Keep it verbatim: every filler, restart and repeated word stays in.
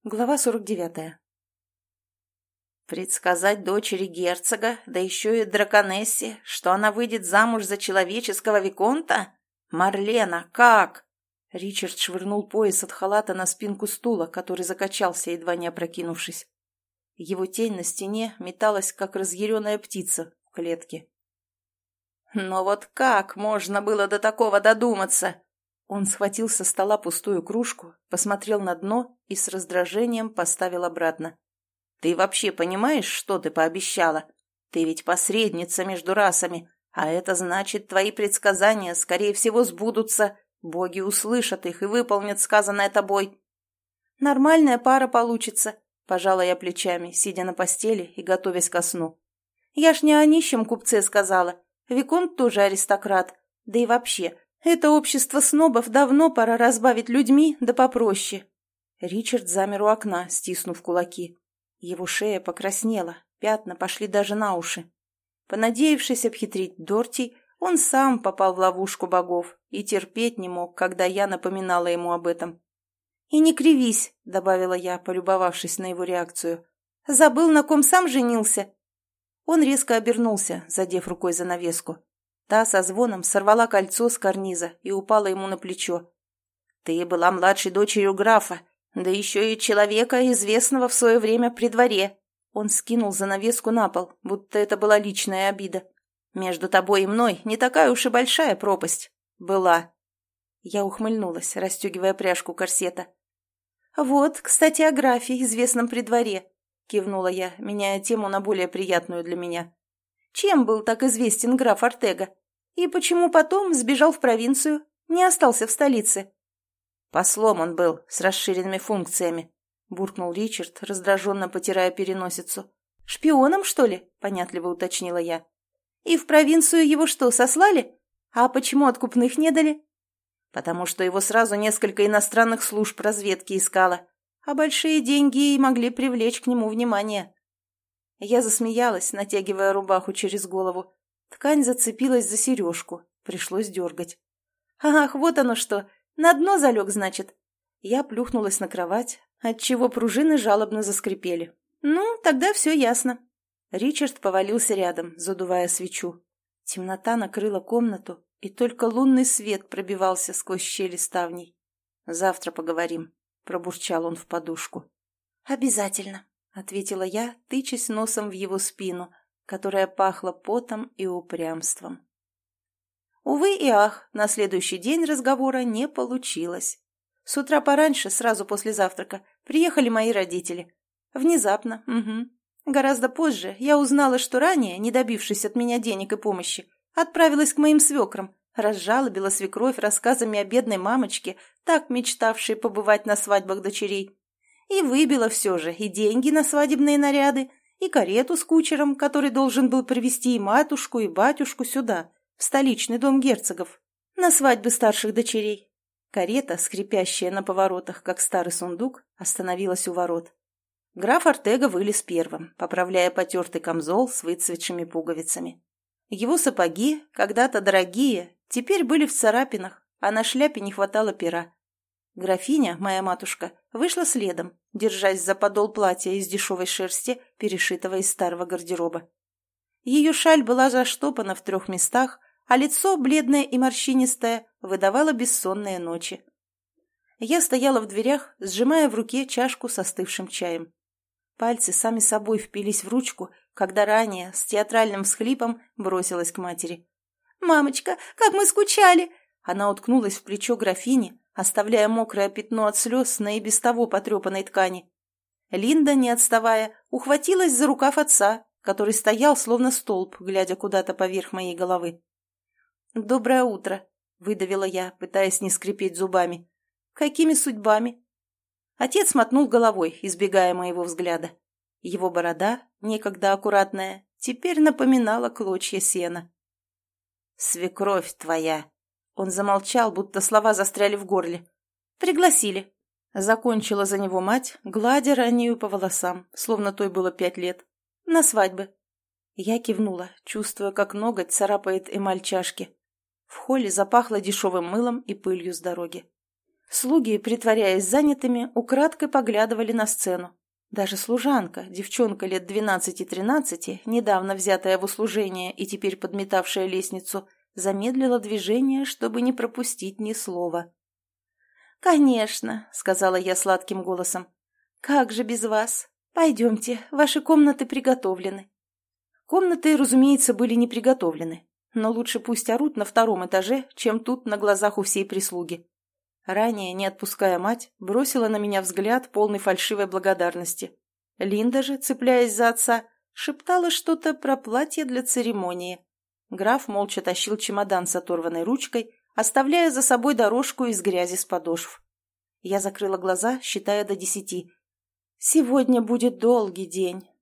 Глава сорок девятая. Предсказать дочери герцога, да еще и драконессе, что она выйдет замуж за человеческого виконта? Марлена, как? Ричард швырнул пояс от халата на спинку стула, который закачался, едва не опрокинувшись. Его тень на стене металась, как разъяренная птица в клетке. Но вот как можно было до такого додуматься? Он схватил со стола пустую кружку, посмотрел на дно и с раздражением поставил обратно. «Ты вообще понимаешь, что ты пообещала? Ты ведь посредница между расами, а это значит, твои предсказания, скорее всего, сбудутся. Боги услышат их и выполнят сказанное тобой». «Нормальная пара получится», — пожала я плечами, сидя на постели и готовясь ко сну. «Я ж не о нищем купце сказала. Виконт тоже аристократ. Да и вообще, это общество снобов давно пора разбавить людьми, да попроще». Ричард замер у окна, стиснув кулаки. Его шея покраснела, пятна пошли даже на уши. Понадеявшись обхитрить Дорти, он сам попал в ловушку богов и терпеть не мог, когда я напоминала ему об этом. «И не кривись», — добавила я, полюбовавшись на его реакцию. «Забыл, на ком сам женился?» Он резко обернулся, задев рукой занавеску. Та со звоном сорвала кольцо с карниза и упала ему на плечо. «Ты была младшей дочерью графа, да еще и человека, известного в свое время при дворе». Он скинул занавеску на пол, будто это была личная обида. «Между тобой и мной не такая уж и большая пропасть. Была». Я ухмыльнулась, расстегивая пряжку корсета. «Вот, кстати, о графе, известном при дворе», — кивнула я, меняя тему на более приятную для меня. «Чем был так известен граф Ортега? И почему потом сбежал в провинцию, не остался в столице?» «Послом он был, с расширенными функциями», — буркнул Ричард, раздраженно потирая переносицу. «Шпионом, что ли?» — понятливо уточнила я. «И в провинцию его что, сослали? А почему откупных не дали?» «Потому что его сразу несколько иностранных служб разведки искало, а большие деньги и могли привлечь к нему внимание». Я засмеялась, натягивая рубаху через голову. Ткань зацепилась за сережку, пришлось дергать. «Ах, вот оно что! На дно залег, значит?» Я плюхнулась на кровать, отчего пружины жалобно заскрипели. «Ну, тогда все ясно». Ричард повалился рядом, задувая свечу. Темнота накрыла комнату, и только лунный свет пробивался сквозь щели ставней. «Завтра поговорим», — пробурчал он в подушку. «Обязательно», — ответила я, тычась носом в его спину, которая пахла потом и упрямством. Увы и ах, на следующий день разговора не получилось. С утра пораньше, сразу после завтрака, приехали мои родители. Внезапно, угу. Гораздо позже я узнала, что ранее, не добившись от меня денег и помощи, отправилась к моим свекрам, разжалобила свекровь рассказами о бедной мамочке, так мечтавшей побывать на свадьбах дочерей. И выбила все же и деньги на свадебные наряды, и карету с кучером, который должен был привезти и матушку, и батюшку сюда, в столичный дом герцогов, на свадьбы старших дочерей. Карета, скрипящая на поворотах, как старый сундук, остановилась у ворот. Граф Ортега вылез первым, поправляя потертый камзол с выцветшими пуговицами. Его сапоги, когда-то дорогие, теперь были в царапинах, а на шляпе не хватало пера. Графиня, моя матушка, вышла следом, держась за подол платья из дешевой шерсти, перешитого из старого гардероба. Ее шаль была заштопана в трех местах, а лицо, бледное и морщинистое, выдавало бессонные ночи. Я стояла в дверях, сжимая в руке чашку с остывшим чаем. Пальцы сами собой впились в ручку, когда ранее, с театральным всхлипом, бросилась к матери. «Мамочка, как мы скучали!» Она уткнулась в плечо графини, оставляя мокрое пятно от слез на и без того потрепанной ткани. Линда, не отставая, ухватилась за рукав отца, который стоял словно столб, глядя куда-то поверх моей головы. «Доброе утро», — выдавила я, пытаясь не скрипеть зубами. «Какими судьбами?» Отец мотнул головой, избегая моего взгляда. Его борода, некогда аккуратная, теперь напоминала клочья сена. «Свекровь твоя!» Он замолчал, будто слова застряли в горле. «Пригласили». Закончила за него мать, гладя ранею по волосам, словно той было пять лет. «На свадьбы». Я кивнула, чувствуя, как ноготь царапает эмаль чашки. В холле запахло дешевым мылом и пылью с дороги. Слуги, притворяясь занятыми, украдкой поглядывали на сцену. Даже служанка, девчонка лет двенадцати-тринадцати, недавно взятая в услужение и теперь подметавшая лестницу, замедлила движение, чтобы не пропустить ни слова. «Конечно», — сказала я сладким голосом. «Как же без вас? Пойдемте, ваши комнаты приготовлены». Комнаты, разумеется, были не приготовлены, но лучше пусть орут на втором этаже, чем тут на глазах у всей прислуги. Ранее, не отпуская мать, бросила на меня взгляд, полный фальшивой благодарности. Линда же, цепляясь за отца, шептала что-то про платье для церемонии. Граф молча тащил чемодан с оторванной ручкой, оставляя за собой дорожку из грязи с подошв. Я закрыла глаза, считая до десяти. «Сегодня будет долгий день,